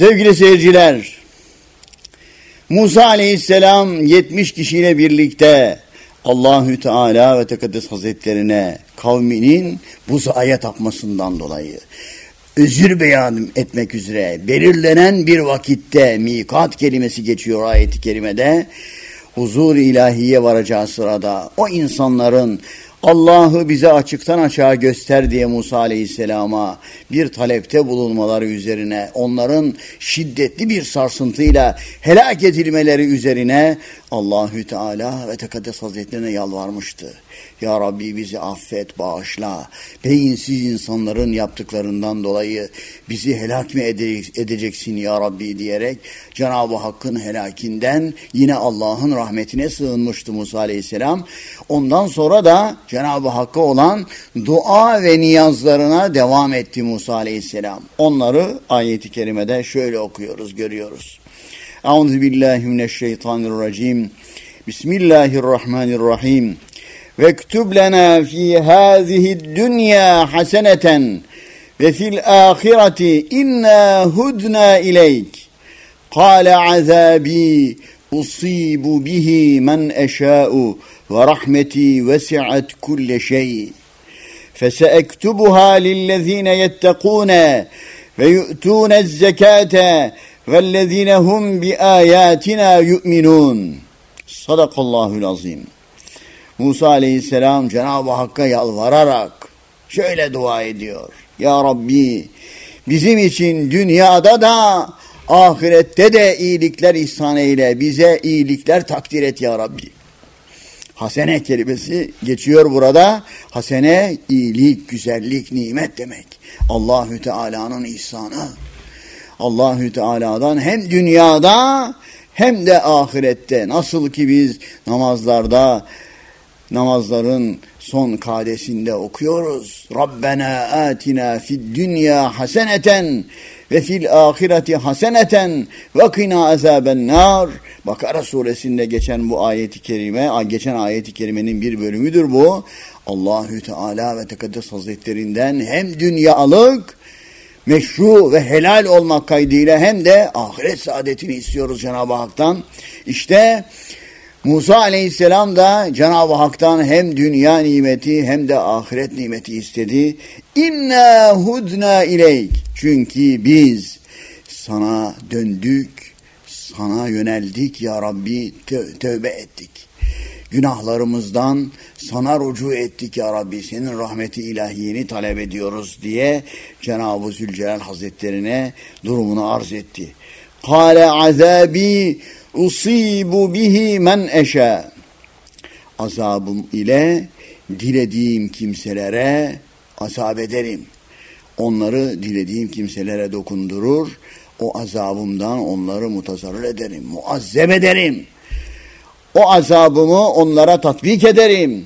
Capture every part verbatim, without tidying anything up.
Sevgili seyirciler, Musa aleyhisselam yetmiş kişiyle birlikte Allahü Teala ve Tekaddes Hazretlerine kavminin buzağıya tapmasından dolayı özür beyan etmek üzere belirlenen bir vakitte mikat kelimesi geçiyor ayet-i kerimede. Huzur ilahiye varacağı sırada o insanların Allah'ı bize açıktan açığa göster diye Musa aleyhisselama bir talepte bulunmaları üzerine, onların şiddetli bir sarsıntıyla helak edilmeleri üzerine Allahü Teala ve Tekaddes Hazretlerine yalvarmıştı. Ya Rabbi bizi affet, bağışla. Beyinsiz insanların yaptıklarından dolayı bizi helak mı edeceksin ya Rabbi diyerek Cenab-ı Hakk'ın helakinden yine Allah'ın rahmetine sığınmıştı Musa aleyhisselam. Ondan sonra da Cenab-ı Hakk'a olan dua ve niyazlarına devam etti Musa aleyhisselam. Onları ayet-i kerimede şöyle okuyoruz, görüyoruz. Euzubillahimineşşeytanirracim. Bismillahirrahmanirrahim. Vektub lena fi hâzihi dünya haseneten ve fil âhireti inna hudna ileyk. Kâle azâbî usibu bihi men eşâ'u ve rahmeti vesi'at kulle şey. Feseektubuha lillezîne yettekûne ve yu'tûne zekâte vellezîne hum bi âyâtina yu'minûn. Sadakallahul azim. Musa aleyhisselam Cenab-ı Hakk'a yalvararak şöyle dua ediyor. Ya Rabbi bizim için dünyada da ahirette de iyilikler ihsan eyle. Bize iyilikler takdir et ya Rabbi. Hasene kelimesi geçiyor burada. Hasene iyilik, güzellik, nimet demek. Allahü Teala'nın ihsanı. Allahü Teala'dan hem dünyada hem de ahirette. Nasıl ki biz namazlarda, namazların son kadesinde okuyoruz. Rabbena atina fid dünya haseneten ve fil ahireti haseneten ve qina azaben nar. Bakara suresinde geçen bu ayeti kerime, geçen ayeti kerimenin bir bölümüdür bu. Allahü Teala ve Tekaddes Hazretlerinden hem dünyalık, meşru ve helal olmak kaydıyla hem de ahiret saadetini istiyoruz Cenab-ı Hak'tan. İşte Musa aleyhisselam da Cenab-ı Hak'tan hem dünya nimeti hem de ahiret nimeti istedi. İnna hudna ileyk. Çünkü biz sana döndük, sana yöneldik ya Rabbi, tö- tövbe ettik. Günahlarımızdan sana rucu ettik ya Rabbi, senin rahmeti ilahiyeni talep ediyoruz diye Cenab-ı Zülcelal Hazretlerine durumunu arz etti. Kâle azâbî usibu bihi men eşâ. Azabım ile dilediğim kimselere azap ederim. Onları dilediğim kimselere dokundurur. O azabımdan onları mutazarrır ederim, muazzeb ederim. O azabımı onlara tatbik ederim.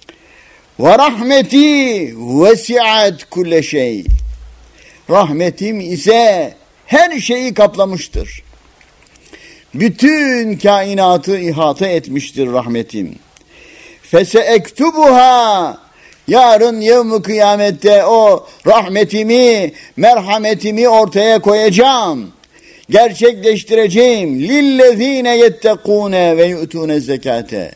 Ve rahmeti vesi'at kulle şey. Rahmetim ise her şeyi kaplamıştır. Bütün kainatı ihata etmiştir rahmetim. Feseektubuha. Yarın yevm-i kıyamette o rahmetimi, merhametimi ortaya koyacağım. Gerçekleştireceğim. Lillezine yettekûne ve yu'tûne zekâte.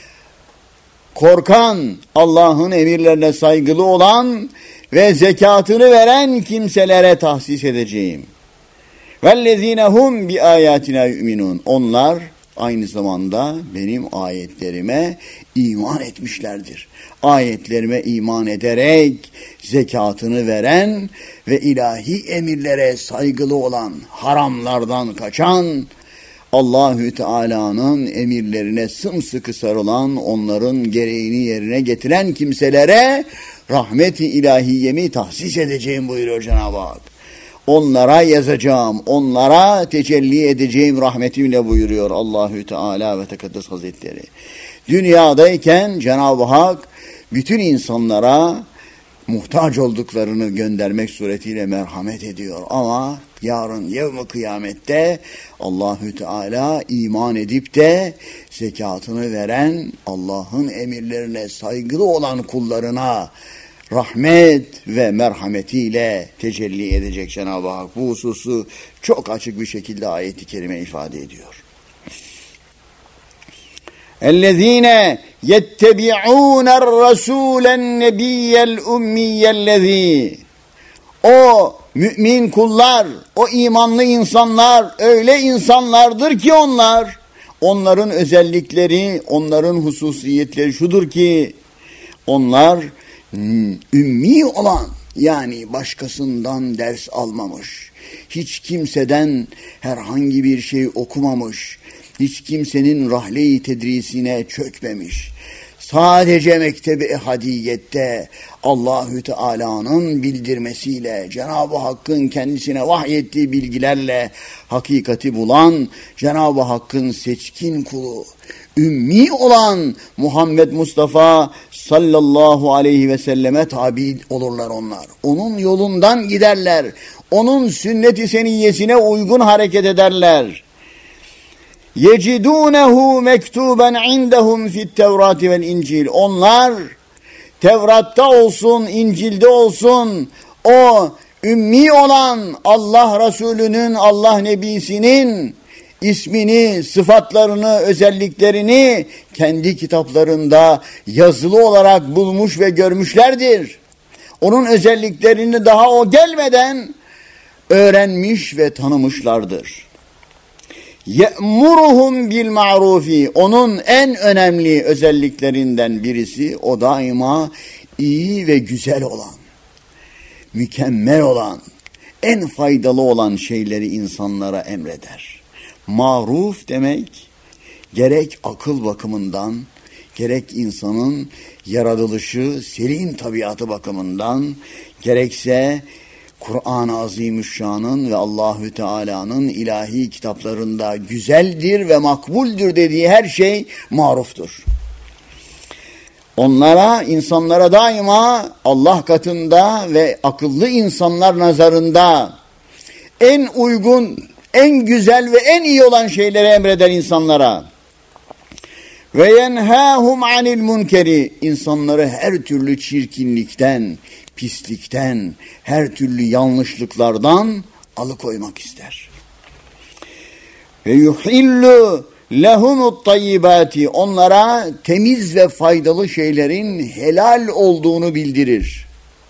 Korkan, Allah'ın emirlerine saygılı olan ve zekatını veren kimselere tahsis edeceğim. Vellezine hum bi ayatina yu'minun. Onlar aynı zamanda benim ayetlerime iman etmişlerdir. Ayetlerime iman ederek zekatını veren ve ilahi emirlere saygılı olan, haramlardan kaçan, Allahü Teala'nın emirlerine sımsıkı sarılan, onların gereğini yerine getiren kimselere rahmet-i ilahiyemi tahsis edeceğim buyuruyor Cenab-ı Hak. Onlara yazacağım, onlara tecelli edeceğim rahmetimle buyuruyor Allahü Teala ve Tekaddes Hazretleri. Dünyadayken Cenab-ı Hak bütün insanlara muhtaç olduklarını göndermek suretiyle merhamet ediyor. Ama yarın yevm-i kıyamette Allahü Teala iman edip de zekatını veren, Allah'ın emirlerine saygılı olan kullarına rahmet ve merhametiyle tecelli edecek Cenab-ı Hak. Bu hususu çok açık bir şekilde ayet-i kerime ifade ediyor. اَلَّذ۪ينَ يَتَّبِعُونَ الرَّسُولَ النَّبِيَّ الْاُمِّيَّ الَّذ۪ي O mümin kullar, o imanlı insanlar öyle insanlardır ki onlar, onların özellikleri, onların hususiyetleri şudur ki, onlar ümmi olan, yani başkasından ders almamış, hiç kimseden herhangi bir şey okumamış, hiç kimsenin rahle-i tedrisine çökmemiş, sadece Mektebi Ehadiyet'te Allahü Teala'nın bildirmesiyle, Cenab-ı Hakk'ın kendisine vahyettiği bilgilerle hakikati bulan, Cenab-ı Hakk'ın seçkin kulu, ümmi olan Muhammed Mustafa sallallahu aleyhi ve selleme tabi olurlar onlar. Onun yolundan giderler. Onun sünnet-i seniyyesine uygun hareket ederler. يَجِدُونَهُ مَكْتُوبًا عِنْدَهُمْ فِي التَّوْرَاتِ وَالْاِنْجِيلِ Onlar Tevrat'ta olsun, İncil'de olsun, o ümmi olan Allah Resulü'nün, Allah Nebisi'nin ismini, sıfatlarını, özelliklerini kendi kitaplarında yazılı olarak bulmuş ve görmüşlerdir. Onun özelliklerini daha o gelmeden öğrenmiş ve tanımışlardır. يَأْمُرُهُمْ بِالْمَعْرُوفِ Onun en önemli özelliklerinden birisi, o daima iyi ve güzel olan, mükemmel olan, en faydalı olan şeyleri insanlara emreder. Maruf demek, gerek akıl bakımından, gerek insanın yaratılışı, selim tabiatı bakımından, gerekse Kur'an-ı Azimüşşan'ın ve Allahü Teala'nın ilahi kitaplarında güzeldir ve makbuldür dediği her şey maruftur. Onlara, insanlara daima Allah katında ve akıllı insanlar nazarında en uygun, en güzel ve en iyi olan şeyleri emreder insanlara. Ve yenhâhum anil munkeri insanları her türlü çirkinlikten, pislikten, her türlü yanlışlıklardan alıkoymak ister. Ve yuhillu lehumut tayyibati onlara temiz ve faydalı şeylerin helal olduğunu bildirir.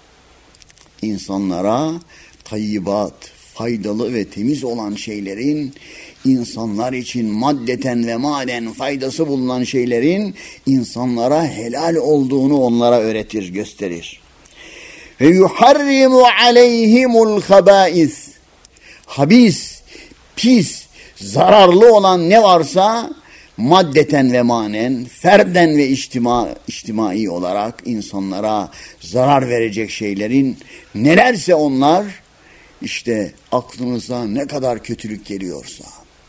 İnsanlara tayyibat, faydalı ve temiz olan şeylerin, insanlar için maddeten ve maden faydası bulunan şeylerin insanlara helal olduğunu onlara öğretir, gösterir. Ve yuharrimu aleyhimul habais habis, pis, zararlı olan ne varsa maddeten ve manen, ferden ve içtima, içtimai olarak insanlara zarar verecek şeylerin nelerse onlar, işte aklınıza ne kadar kötülük geliyorsa,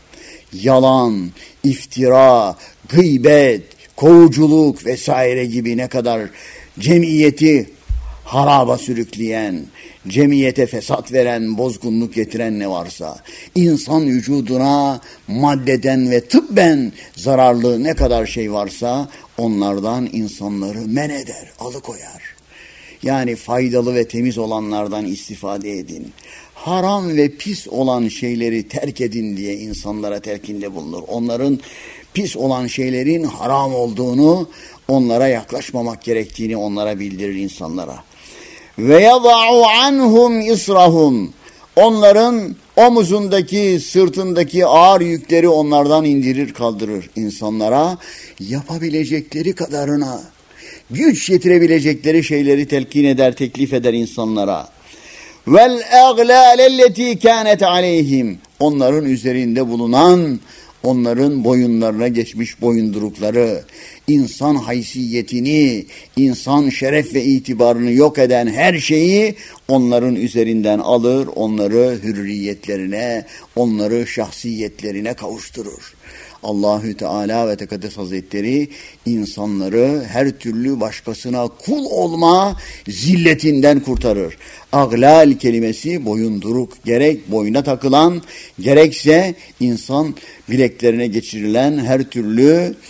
yalan, iftira, gıybet, kovuculuk vesaire gibi ne kadar cemiyeti haraba sürükleyen, cemiyete fesat veren, bozgunluk getiren ne varsa, insan vücuduna maddeden ve tıbben zararlı ne kadar şey varsa onlardan insanları men eder, alıkoyar. Yani faydalı ve temiz olanlardan istifade edin. Haram ve pis olan şeyleri terk edin diye insanlara telkinde bulunur. Onların pis olan şeylerin haram olduğunu, onlara yaklaşmamak gerektiğini onlara bildirir insanlara. Ve yada'u anhum israhum onların omuzundaki, sırtındaki ağır yükleri onlardan indirir, kaldırır. İnsanlara yapabilecekleri kadarına, güç yetirebilecekleri şeyleri telkin eder, teklif eder insanlara. Vel aglâlelleti kânet aleyhim onların üzerinde bulunan, onların boyunlarına geçmiş boyundurukları, insan haysiyetini, insan şeref ve itibarını yok eden her şeyi onların üzerinden alır, onları hürriyetlerine, onları şahsiyetlerine kavuşturur. Allahü Teala ve Tekaddes Hazretleri insanları her türlü başkasına kul olma zilletinden kurtarır. Aglal kelimesi boyunduruk, gerek boyuna takılan, gerekse insan bileklerine geçirilen her türlü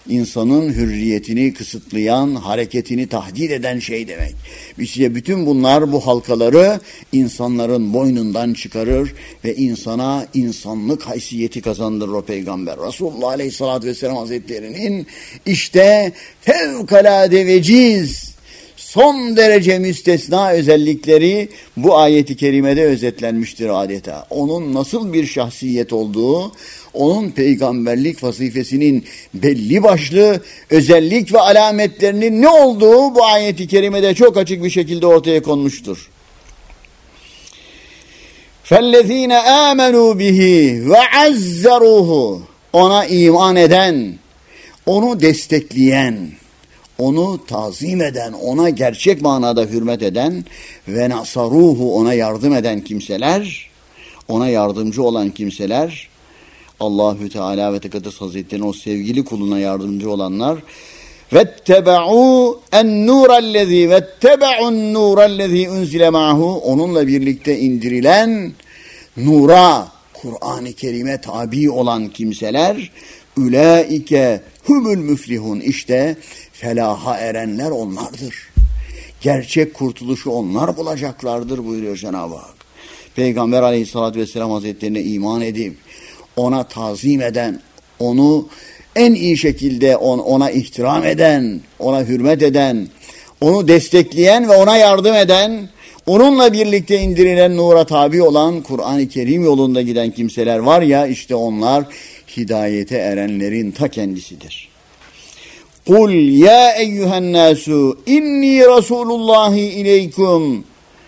insanın hürriyetini kısıtlayan, hareketini tahdid eden şey demek. İşte bütün bunlar, bu halkaları insanların boynundan çıkarır ve insana insanlık haysiyeti kazandırır o peygamber. Resulullah Aleyhisselatü Vesselam Hazretleri'nin işte fevkalade veciz, son derece müstesna özellikleri bu ayeti kerimede özetlenmiştir adeta. Onun nasıl bir şahsiyet olduğu, onun peygamberlik vazifesinin belli başlı özellik ve alametlerinin ne olduğu bu ayeti kerimede çok açık bir şekilde ortaya konmuştur. فَالَّذ۪ينَ آمَنُوا بِهِ وَعَزَّرُوهُ Ona iman eden, onu destekleyen, onu tazim eden, ona gerçek manada hürmet eden ve nasaruhu, ona yardım eden kimseler, ona yardımcı olan kimseler, Allahü Teala ve Tekaddes Hazretleri'nin o sevgili kuluna yardımcı olanlar, vettebe'u en-nurellezî vettebe'un nurellezî unzile ma'hu, onunla birlikte indirilen nura, Kur'an-ı Kerim'e tabi olan kimseler, ülaike humul müflihun, işte felaha erenler onlardır. Gerçek kurtuluşu onlar bulacaklardır buyuruyor Cenab-ı Hak. Peygamber Aleyhisselatü Vesselam Hazretlerine iman edip ona tazim eden, onu en iyi şekilde ona ihtiram eden, ona hürmet eden, onu destekleyen ve ona yardım eden, onunla birlikte indirilen nura tabi olan Kur'an-ı Kerim yolunda giden kimseler var ya, işte onlar hidayete erenlerin ta kendisidir. Kul ya eyyühen nasu inni rasulullahi ileykum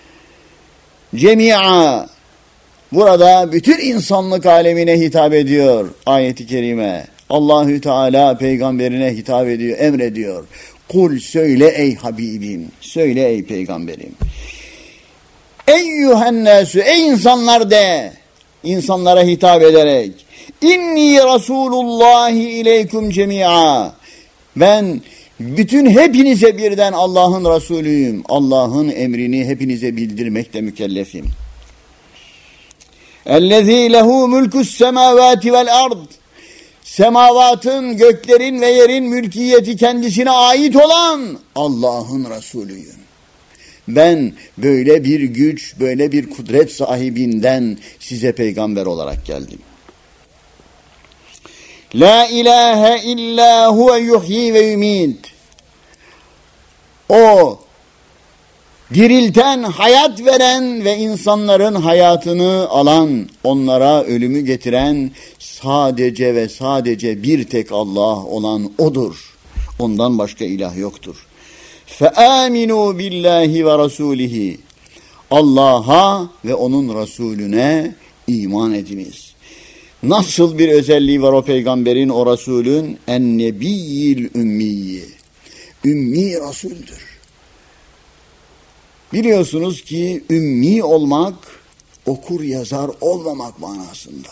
cemi'a. Burada bütün insanlık alemine hitap ediyor ayet-i kerime. Allahü Teala peygamberine hitap ediyor, emrediyor. Kul, söyle ey Habibim, söyle ey peygamberim. Eyyühen nasu, ey insanlar de, insanlara hitap ederek. İnni rasulullahi ileykum cemi'a. Ben bütün hepinize birden Allah'ın Resulüyüm. Allah'ın emrini hepinize bildirmekle mükellefim. Ellezî lehu mulkus semâvâti vel ard. Semavatın, göklerin ve yerin mülkiyeti kendisine ait olan Allah'ın Resulüyüm. Ben böyle bir güç, böyle bir kudret sahibinden size peygamber olarak geldim. La ilahe illa huve yuhyi ve yumit. O dirilten, hayat veren ve insanların hayatını alan, onlara ölümü getiren sadece ve sadece bir tek Allah olan O'dur. Ondan başka ilah yoktur. فَآمِنُوا بِاللّٰهِ وَرَسُولِهِ Allah'a ve onun Resulüne iman ediniz. Nasıl bir özelliği var o peygamberin, o Resulün? En-nebiyyil ümmiyi. Ümmi Resul'dür. Biliyorsunuz ki ümmi olmak, okur yazar olmamak manasında.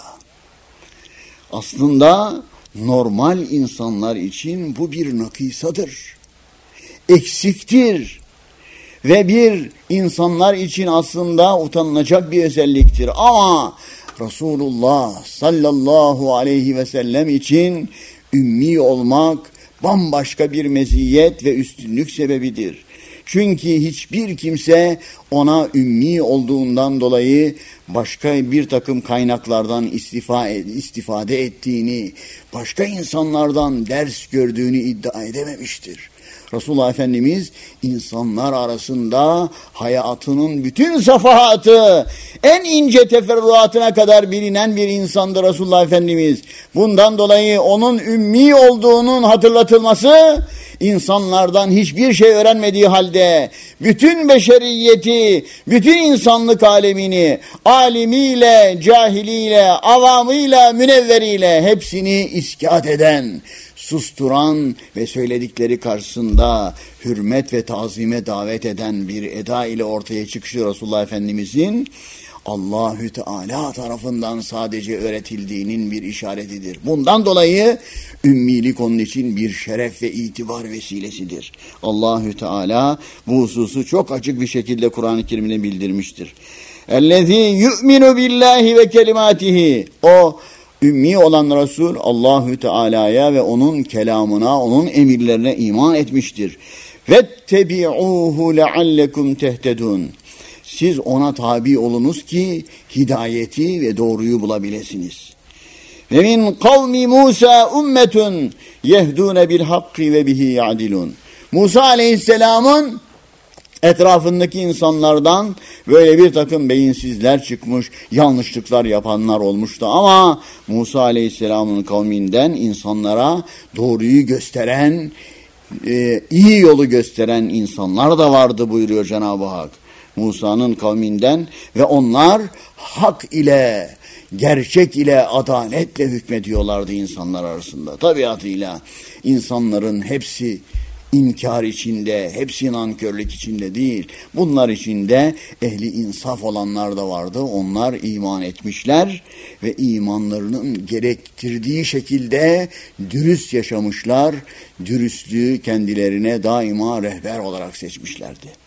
Aslında normal insanlar için bu bir nakısadır. Eksiktir. Ve bir insanlar için aslında utanılacak bir özelliktir. Ama Resulullah sallallahu aleyhi ve sellem için ümmi olmak bambaşka bir meziyet ve üstünlük sebebidir. Çünkü hiçbir kimse ona ümmi olduğundan dolayı başka bir takım kaynaklardan istifade ettiğini, başka insanlardan ders gördüğünü iddia edememiştir. Resulullah Efendimiz insanlar arasında hayatının bütün safahatı, en ince teferruatına kadar bilinen bir insandı Resulullah Efendimiz. Bundan dolayı onun ümmi olduğunun hatırlatılması, insanlardan hiçbir şey öğrenmediği halde bütün beşeriyeti, bütün insanlık alemini, alimiyle, cahiliyle, avamıyla, münevveriyle hepsini iskat eden, susturan ve söyledikleri karşısında hürmet ve tazime davet eden bir eda ile ortaya çıkışı Resulullah Efendimizin Allahü Teala tarafından sadece öğretildiğinin bir işaretidir. Bundan dolayı ümmilik onun için bir şeref ve itibar vesilesidir. Allahü Teala bu hususu çok açık bir şekilde Kur'an-ı Kerim'de bildirmiştir. Ellezî yu'minu billahi ve kelimatihi. O Ümmi olan Resul Allahü Teala'ya ve onun kelamına, onun emirlerine iman etmiştir. Vettebi'uhu leallekum tehtedun. Siz ona tabi olunuz ki hidayeti ve doğruyu bulabilirsiniz. Ve min kavmi Musa ummetun yehdûne bil hakki ve bihi ya'dilun. Musa Aleyhisselam'ın etrafındaki insanlardan böyle bir takım beyinsizler çıkmış, yanlışlıklar yapanlar olmuştu. Ama Musa Aleyhisselam'ın kavminden insanlara doğruyu gösteren, e, iyi yolu gösteren insanlar da vardı buyuruyor Cenab-ı Hak. Musa'nın kavminden ve onlar hak ile, gerçek ile, adaletle hükmediyorlardı insanlar arasında. Tabiatıyla insanların hepsi İnkar içinde, hepsi nankörlük içinde değil. Bunlar içinde ehli insaf olanlar da vardı. Onlar iman etmişler ve imanlarının gerektirdiği şekilde dürüst yaşamışlar. Dürüstlüğü kendilerine daima rehber olarak seçmişlerdi.